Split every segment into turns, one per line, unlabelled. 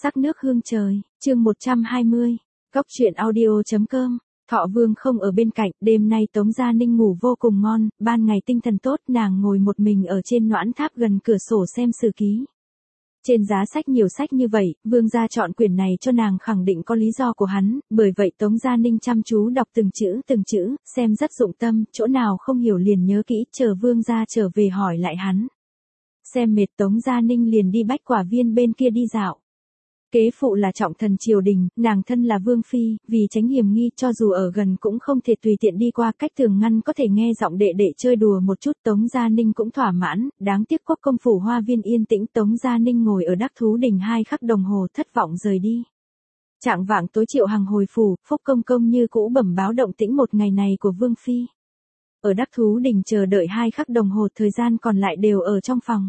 Sắc nước hương trời, chương 120, Cóc truyện audio.com. Thọ Vương không ở bên cạnh, đêm nay Tống Gia Ninh ngủ vô cùng ngon, ban ngày tinh thần tốt, nàng ngồi một mình ở trên noãn tháp gần cửa sổ xem sử ký. Trên giá sách nhiều sách như vậy, Vương gia chọn quyển này cho nàng khẳng định có lý do của hắn, bởi vậy Tống Gia Ninh chăm chú đọc từng chữ, xem rất dụng tâm, chỗ nào không hiểu liền nhớ kỹ, chờ Vương gia trở về hỏi lại hắn. Xem mệt Tống Gia Ninh liền đi Bách Quả Viên bên kia đi dạo. Kế phụ là trọng thần triều đình, nàng thân là vương phi, vì tránh hiểm nghi cho dù ở gần cũng không thể tùy tiện đi qua, cách thường ngăn có thể nghe giọng đệ đệ chơi đùa một chút. Tống Gia Ninh cũng thỏa mãn, đáng tiếc Quốc công phủ hoa viên yên tĩnh. Tống Gia Ninh ngồi ở Đắc Thú Đình 2 khắc đồng hồ thất vọng rời đi. Trạng vạng tối Triệu Hằng hồi phủ, Phúc công công như cũ bẩm báo động tĩnh một ngày này của vương phi. Ở Đắc Thú Đình chờ đợi 2 khắc đồng hồ, thời gian còn lại đều ở trong phòng.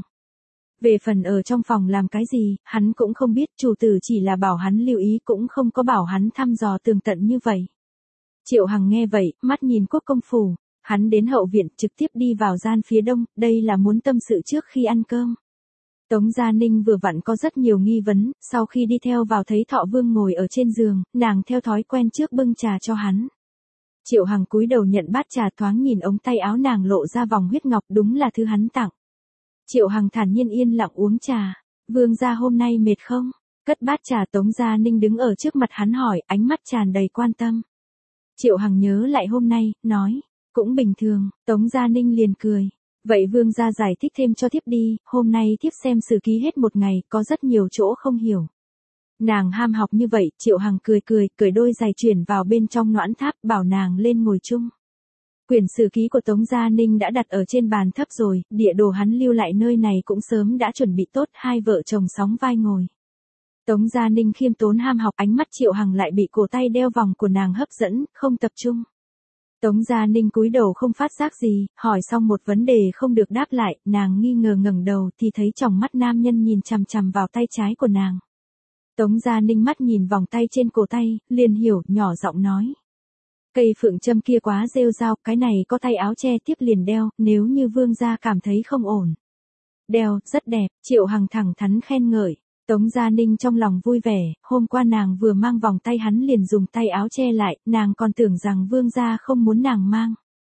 Về phần ở trong phòng làm cái gì, hắn cũng không biết, chủ tử chỉ là bảo hắn lưu ý, cũng không có bảo hắn thăm dò tường tận như vậy. Triệu Hằng nghe vậy, mắt nhìn Quốc công phủ, hắn đến hậu viện, trực tiếp đi vào gian phía đông, đây là muốn tâm sự trước khi ăn cơm. Tống Gia Ninh vừa vặn có rất nhiều nghi vấn, sau khi đi theo vào thấy Thọ Vương ngồi ở trên giường, nàng theo thói quen trước bưng trà cho hắn. Triệu Hằng cúi đầu nhận bát trà, thoáng nhìn ống tay áo nàng lộ ra vòng huyết ngọc, đúng là thứ hắn tặng. Triệu Hằng thản nhiên yên lặng uống trà. Vương gia hôm nay mệt không? Cất bát trà, Tống Gia Ninh đứng ở trước mặt hắn hỏi, ánh mắt tràn đầy quan tâm. Triệu Hằng nhớ lại hôm nay, nói, cũng bình thường. Tống Gia Ninh liền cười. Vậy vương gia giải thích thêm cho thiếp đi, hôm nay thiếp xem sử ký hết một ngày, có rất nhiều chỗ không hiểu. Nàng ham học như vậy, Triệu Hằng cười, cởi đôi giày chuyển vào bên trong noãn tháp, bảo nàng lên ngồi chung. Quyển sử ký của Tống Gia Ninh đã đặt ở trên bàn thấp rồi, địa đồ hắn lưu lại nơi này cũng sớm đã chuẩn bị tốt, hai vợ chồng sóng vai ngồi. Tống Gia Ninh khiêm tốn ham học, ánh mắt Triệu Hằng lại bị cổ tay đeo vòng của nàng hấp dẫn, không tập trung. Tống Gia Ninh cúi đầu không phát giác gì, hỏi xong một vấn đề không được đáp lại, nàng nghi ngờ ngẩng đầu thì thấy tròng mắt nam nhân nhìn chằm chằm vào tay trái của nàng. Tống Gia Ninh mắt nhìn vòng tay trên cổ tay, liền hiểu, nhỏ giọng nói. Cây phượng châm kia quá rêu rao, cái này có tay áo che tiếp liền đeo, nếu như vương gia cảm thấy không ổn. Đeo, rất đẹp, Triệu Hằng thẳng thắn khen ngợi. Tống Gia Ninh trong lòng vui vẻ, hôm qua nàng vừa mang vòng tay hắn liền dùng tay áo che lại, nàng còn tưởng rằng vương gia không muốn nàng mang.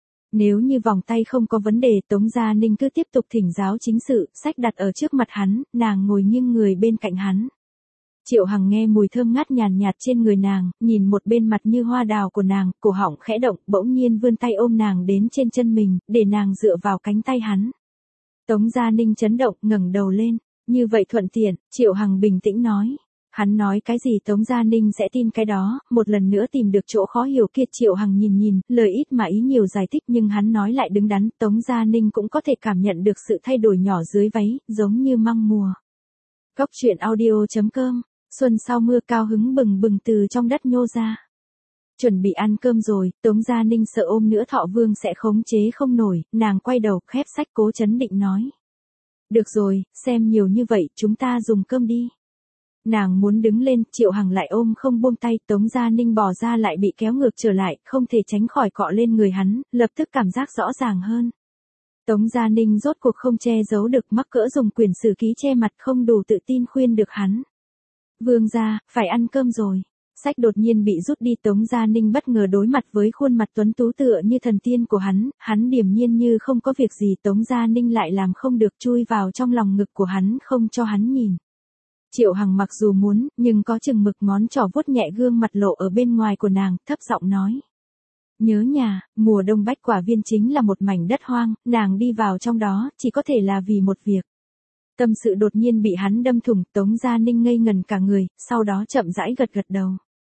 Nếu như vòng tay không có vấn đề, Tống Gia Ninh cứ tiếp tục thỉnh giáo chính sự, sách đặt ở trước mặt hắn, nàng ngồi nghiêng người bên cạnh hắn. Triệu Hằng nghe mùi thơm ngát nhàn nhạt trên người nàng, nhìn một bên mặt như hoa đào của nàng, cổ họng khẽ động, bỗng nhiên vươn tay ôm nàng đến trên chân mình, để nàng dựa vào cánh tay hắn. Tống Gia Ninh chấn động, ngẩng đầu lên, như vậy thuận tiện, Triệu Hằng bình tĩnh nói. Hắn nói cái gì Tống Gia Ninh sẽ tin cái đó, một lần nữa tìm được chỗ khó hiểu kia. Triệu Hằng nhìn, lời ít mà ý nhiều giải thích nhưng hắn nói lại đứng đắn, Tống Gia Ninh cũng có thể cảm nhận được sự thay đổi nhỏ dưới váy, giống như măng mùa. Cóc truyện audio.com. Xuân sau mưa cao hứng bừng bừng từ trong đất nhô ra. Chuẩn bị ăn cơm rồi, Tống Gia Ninh sợ ôm nữa Thọ Vương sẽ khống chế không nổi, nàng quay đầu khép sách cố chấn định nói. Được rồi, xem nhiều như vậy, chúng ta dùng cơm đi. Nàng muốn đứng lên, Triệu Hằng lại ôm không buông tay, Tống Gia Ninh bỏ ra lại bị kéo ngược trở lại, không thể tránh khỏi cọ lên người hắn, lập tức cảm giác rõ ràng hơn. Tống Gia Ninh rốt cuộc không che giấu được, mắc cỡ dùng quyển sử ký che mặt, không đủ tự tin khuyên được hắn. Vương gia, phải ăn cơm rồi. Sách đột nhiên bị rút đi, Tống Gia Ninh bất ngờ đối mặt với khuôn mặt tuấn tú tựa như thần tiên của hắn điềm nhiên như không có việc gì. Tống Gia Ninh lại làm không được, chui vào trong lòng ngực của hắn không cho hắn nhìn. Triệu Hằng mặc dù muốn, nhưng có chừng mực, ngón trỏ vuốt nhẹ gương mặt lộ ở bên ngoài của nàng, thấp giọng nói. Nhớ nhà, mùa đông Bách Quả Viên chính là một mảnh đất hoang, nàng đi vào trong đó, chỉ có thể là vì một việc. Tâm sự đột nhiên bị hắn đâm thủng, Tống Gia Ninh ngây ngần cả người, sau đó chậm rãi gật đầu.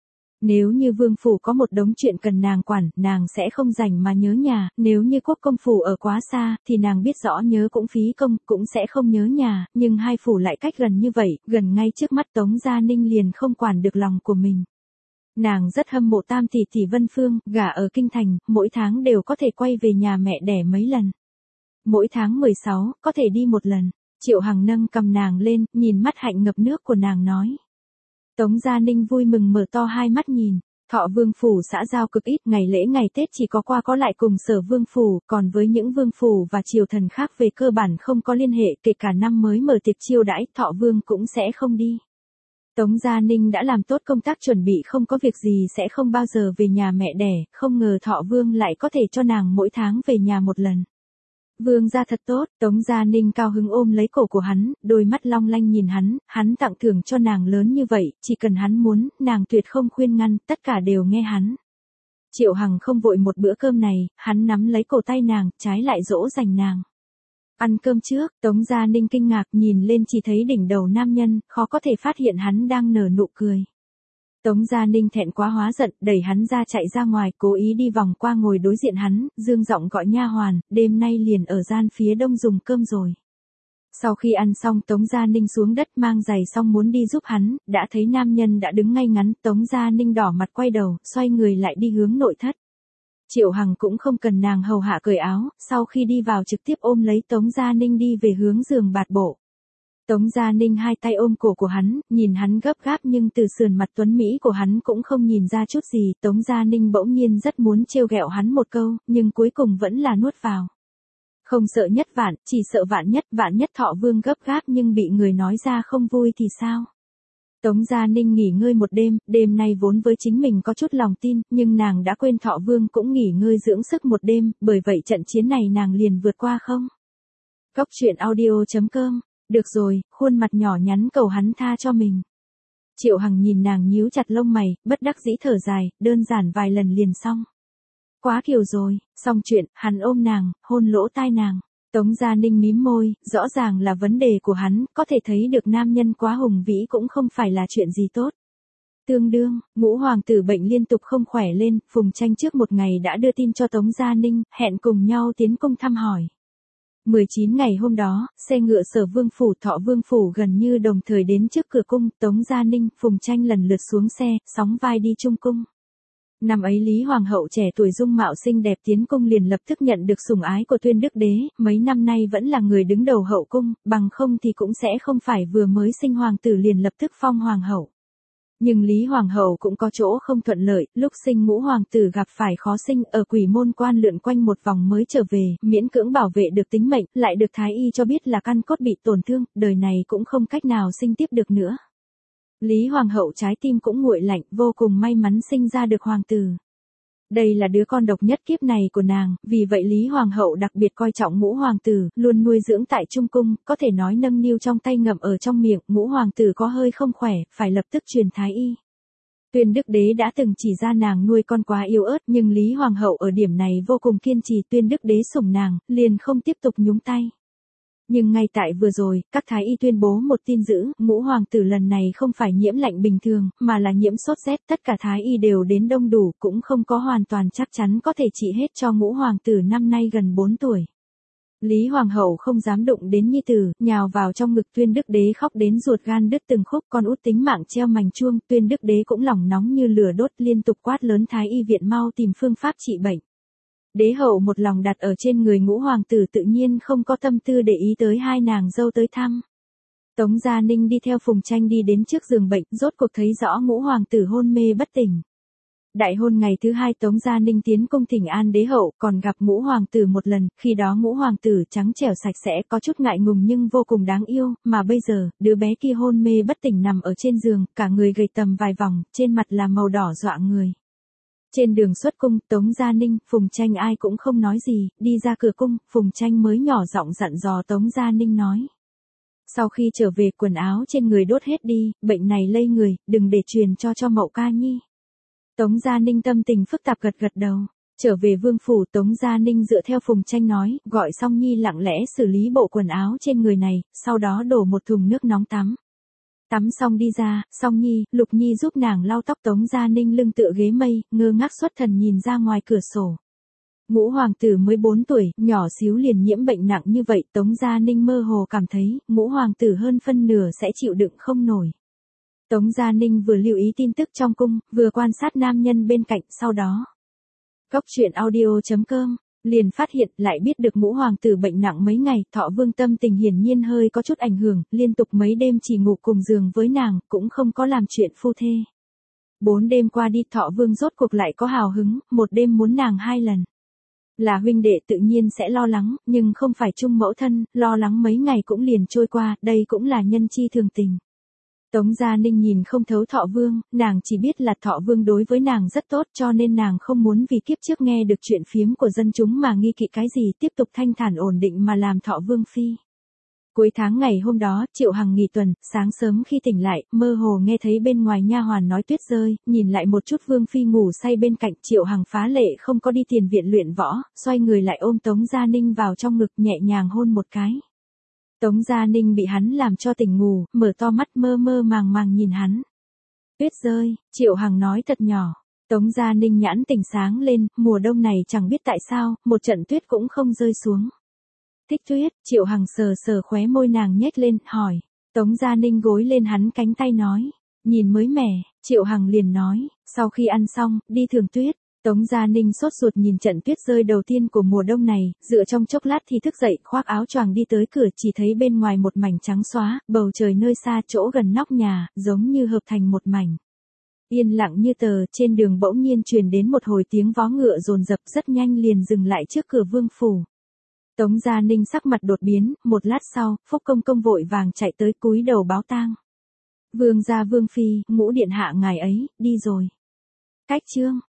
Nếu như vương phủ có một đống chuyện cần nàng quản, nàng sẽ không rảnh mà nhớ nhà, nếu như Quốc công phủ ở quá xa, thì nàng biết rõ nhớ cũng phí công, cũng sẽ không nhớ nhà, nhưng hai phủ lại cách gần như vậy, gần ngay trước mắt, Tống Gia Ninh liền không quản được lòng của mình. Nàng rất hâm mộ tam tỷ tỷ Vân Phương, gả ở kinh thành, mỗi tháng đều có thể quay về nhà mẹ đẻ mấy lần. Mỗi tháng 16, có thể đi một lần. Triệu Hằng nâng cầm nàng lên, nhìn mắt hạnh ngập nước của nàng nói. Tống Gia Ninh vui mừng mở to hai mắt nhìn. Thọ Vương phủ xã giao cực ít, ngày lễ ngày Tết chỉ có qua có lại cùng Sở Vương phủ, còn với những vương phủ và triều thần khác về cơ bản không có liên hệ, kể cả năm mới mở tiệc chiêu đãi, Thọ Vương cũng sẽ không đi. Tống Gia Ninh đã làm tốt công tác chuẩn bị không có việc gì sẽ không bao giờ về nhà mẹ đẻ, không ngờ Thọ Vương lại có thể cho nàng mỗi tháng về nhà một lần. Vương gia thật tốt, Tống Gia Ninh cao hứng ôm lấy cổ của hắn, đôi mắt long lanh nhìn hắn tặng thưởng cho nàng lớn như vậy, chỉ cần hắn muốn, nàng tuyệt không khuyên ngăn, tất cả đều nghe hắn. Triệu Hằng không vội một bữa cơm này, hắn nắm lấy cổ tay nàng, trái lại dỗ dành nàng. Ăn cơm trước, Tống Gia Ninh kinh ngạc nhìn lên chỉ thấy đỉnh đầu nam nhân, khó có thể phát hiện hắn đang nở nụ cười. Tống Gia Ninh thẹn quá hóa giận, đẩy hắn ra chạy ra ngoài, cố ý đi vòng qua ngồi đối diện hắn, dương giọng gọi nha hoàn, đêm nay liền ở gian phía đông dùng cơm rồi. Sau khi ăn xong Tống Gia Ninh xuống đất mang giày xong muốn đi giúp hắn, đã thấy nam nhân đã đứng ngay ngắn, Tống Gia Ninh đỏ mặt quay đầu, xoay người lại đi hướng nội thất. Triệu Hằng cũng không cần nàng hầu hạ cởi áo, sau khi đi vào trực tiếp ôm lấy Tống Gia Ninh đi về hướng giường bạt bộ. Tống Gia Ninh hai tay ôm cổ của hắn, nhìn hắn gấp gáp nhưng từ sườn mặt tuấn Mỹ của hắn cũng không nhìn ra chút gì. Tống Gia Ninh bỗng nhiên rất muốn trêu ghẹo hắn một câu, nhưng cuối cùng vẫn là nuốt vào. Không sợ nhất vạn, chỉ sợ vạn nhất Thọ Vương gấp gáp nhưng bị người nói ra không vui thì sao? Tống Gia Ninh nghỉ ngơi một đêm nay vốn với chính mình có chút lòng tin, nhưng nàng đã quên Thọ Vương cũng nghỉ ngơi dưỡng sức một đêm, bởi vậy trận chiến này nàng liền vượt qua không? Cóc truyện audio.com. Được rồi, khuôn mặt nhỏ nhắn cầu hắn tha cho mình. Triệu Hằng nhìn nàng nhíu chặt lông mày, bất đắc dĩ thở dài, đơn giản vài lần liền xong. Quá kiều rồi, xong chuyện, hắn ôm nàng, hôn lỗ tai nàng. Tống Gia Ninh mím môi, rõ ràng là vấn đề của hắn, có thể thấy được nam nhân quá hùng vĩ cũng không phải là chuyện gì tốt. Tương đương, Ngũ hoàng tử bệnh liên tục không khỏe lên, Phùng Tranh trước một ngày đã đưa tin cho Tống Gia Ninh, hẹn cùng nhau tiến cung thăm hỏi. 19 ngày hôm đó, xe ngựa Sở Vương phủ, Thọ Vương phủ gần như đồng thời đến trước cửa cung, Tống Gia Ninh, Phùng Tranh lần lượt xuống xe, sóng vai đi chung cung. Năm ấy Lý Hoàng hậu trẻ tuổi dung mạo xinh đẹp tiến cung liền lập tức nhận được sủng ái của Tuyên Đức Đế, mấy năm nay vẫn là người đứng đầu hậu cung, bằng không thì cũng sẽ không phải vừa mới sinh hoàng tử liền lập tức phong hoàng hậu. Nhưng Lý Hoàng hậu cũng có chỗ không thuận lợi, lúc sinh Ngũ hoàng tử gặp phải khó sinh, ở Quỷ Môn Quan lượn quanh một vòng mới trở về, miễn cưỡng bảo vệ được tính mệnh, lại được thái y cho biết là căn cốt bị tổn thương, đời này cũng không cách nào sinh tiếp được nữa. Lý Hoàng hậu trái tim cũng nguội lạnh, vô cùng may mắn sinh ra được hoàng tử. Đây là đứa con độc nhất kiếp này của nàng, vì vậy Lý Hoàng hậu đặc biệt coi trọng Ngũ hoàng tử, luôn nuôi dưỡng tại Trung cung, có thể nói nâng niu trong tay ngậm ở trong miệng. Ngũ hoàng tử có hơi không khỏe, phải lập tức truyền thái y. Tuyên Đức Đế đã từng chỉ ra nàng nuôi con quá yếu ớt, nhưng Lý Hoàng hậu ở điểm này vô cùng kiên trì. Tuyên Đức Đế sủng nàng, liền không tiếp tục nhúng tay. Nhưng ngay tại vừa rồi, các thái y tuyên bố một tin dữ, Ngũ hoàng tử lần này không phải nhiễm lạnh bình thường, mà là nhiễm sốt rét, tất cả thái y đều đến đông đủ, cũng không có hoàn toàn chắc chắn có thể trị hết cho Ngũ hoàng tử năm nay gần 4 tuổi. Lý Hoàng hậu không dám đụng đến nhi tử, nhào vào trong ngực Tuyên Đức Đế khóc đến ruột gan đứt từng khúc, con út tính mạng treo mành chuông. Tuyên Đức Đế cũng lòng nóng như lửa đốt, liên tục quát lớn thái y viện mau tìm phương pháp trị bệnh. Đế hậu một lòng đặt ở trên người Ngũ hoàng tử tự nhiên không có tâm tư để ý tới hai nàng dâu tới thăm. Tống Gia Ninh đi theo Phùng Tranh đi đến trước giường bệnh, rốt cuộc thấy rõ Ngũ hoàng tử hôn mê bất tỉnh. Đại hôn ngày thứ 2 Tống Gia Ninh tiến cung thỉnh an đế hậu, còn gặp Ngũ hoàng tử một lần, khi đó Ngũ hoàng tử trắng trẻo sạch sẽ, có chút ngại ngùng nhưng vô cùng đáng yêu, mà bây giờ, đứa bé kia hôn mê bất tỉnh nằm ở trên giường, cả người gầy tầm vài vòng, trên mặt là màu đỏ dọa người. Trên đường xuất cung, Tống Gia Ninh, Phùng Tranh ai cũng không nói gì, đi ra cửa cung, Phùng Tranh mới nhỏ giọng dặn dò Tống Gia Ninh nói. Sau khi trở về quần áo trên người đốt hết đi, bệnh này lây người, đừng để truyền cho Mậu Ca Nhi. Tống Gia Ninh tâm tình phức tạp gật gật đầu. Trở về vương phủ Tống Gia Ninh dựa theo Phùng Tranh nói, gọi Song Nhi lặng lẽ xử lý bộ quần áo trên người này, sau đó đổ một thùng nước nóng tắm. Tắm xong đi ra, Song Nhi, Lục Nhi giúp nàng lau tóc. Tống Gia Ninh lưng tựa ghế mây, ngơ ngác xuất thần nhìn ra ngoài cửa sổ. Ngũ hoàng tử mới 4 tuổi, nhỏ xíu liền nhiễm bệnh nặng như vậy, Tống Gia Ninh mơ hồ cảm thấy, Ngũ hoàng tử hơn phân nửa sẽ chịu đựng không nổi. Tống Gia Ninh vừa lưu ý tin tức trong cung, vừa quan sát nam nhân bên cạnh, sau đó. Cóc truyện audio.com, liền phát hiện lại biết được Ngũ hoàng tử bệnh nặng mấy ngày, Thọ Vương tâm tình hiển nhiên hơi có chút ảnh hưởng, liên tục mấy đêm chỉ ngủ cùng giường với nàng, cũng không có làm chuyện phu thê. 4 đêm qua đi Thọ Vương rốt cuộc lại có hào hứng, một đêm muốn nàng 2 lần. Là huynh đệ tự nhiên sẽ lo lắng, nhưng không phải chung mẫu thân, lo lắng mấy ngày cũng liền trôi qua, đây cũng là nhân chi thường tình. Tống Gia Ninh nhìn không thấu Thọ Vương, nàng chỉ biết là Thọ Vương đối với nàng rất tốt cho nên nàng không muốn vì kiếp trước nghe được chuyện phiếm của dân chúng mà nghi kỵ cái gì, tiếp tục thanh thản ổn định mà làm Thọ Vương phi. Cuối tháng ngày hôm đó, Triệu Hằng nghỉ tuần, sáng sớm khi tỉnh lại, mơ hồ nghe thấy bên ngoài nha hoàn nói tuyết rơi, nhìn lại một chút Vương phi ngủ say bên cạnh, Triệu Hằng phá lệ không có đi tiền viện luyện võ, xoay người lại ôm Tống Gia Ninh vào trong ngực nhẹ nhàng hôn một cái. Tống Gia Ninh bị hắn làm cho tỉnh ngủ, mở to mắt mơ mơ màng màng nhìn hắn. Tuyết rơi, Triệu Hằng nói thật nhỏ. Tống Gia Ninh nhãn tỉnh sáng lên, mùa đông này chẳng biết tại sao, một trận tuyết cũng không rơi xuống. Thích tuyết, Triệu Hằng sờ sờ khóe môi nàng nhếch lên, hỏi. Tống Gia Ninh gối lên hắn cánh tay nói. Nhìn mới mẻ, Triệu Hằng liền nói, sau khi ăn xong, đi thưởng tuyết. Tống Gia Ninh sốt ruột nhìn trận tuyết rơi đầu tiên của mùa đông này, dựa trong chốc lát thì thức dậy, khoác áo choàng đi tới cửa, chỉ thấy bên ngoài một mảnh trắng xóa, bầu trời nơi xa chỗ gần nóc nhà, giống như hợp thành một mảnh. Yên lặng như tờ, trên đường bỗng nhiên truyền đến một hồi tiếng vó ngựa dồn dập, rất nhanh liền dừng lại trước cửa vương phủ. Tống Gia Ninh sắc mặt đột biến, một lát sau, Phúc Công Công vội vàng chạy tới cúi đầu báo tang. Vương gia Vương phi, Ngũ điện hạ ngài ấy, đi rồi. Cách chương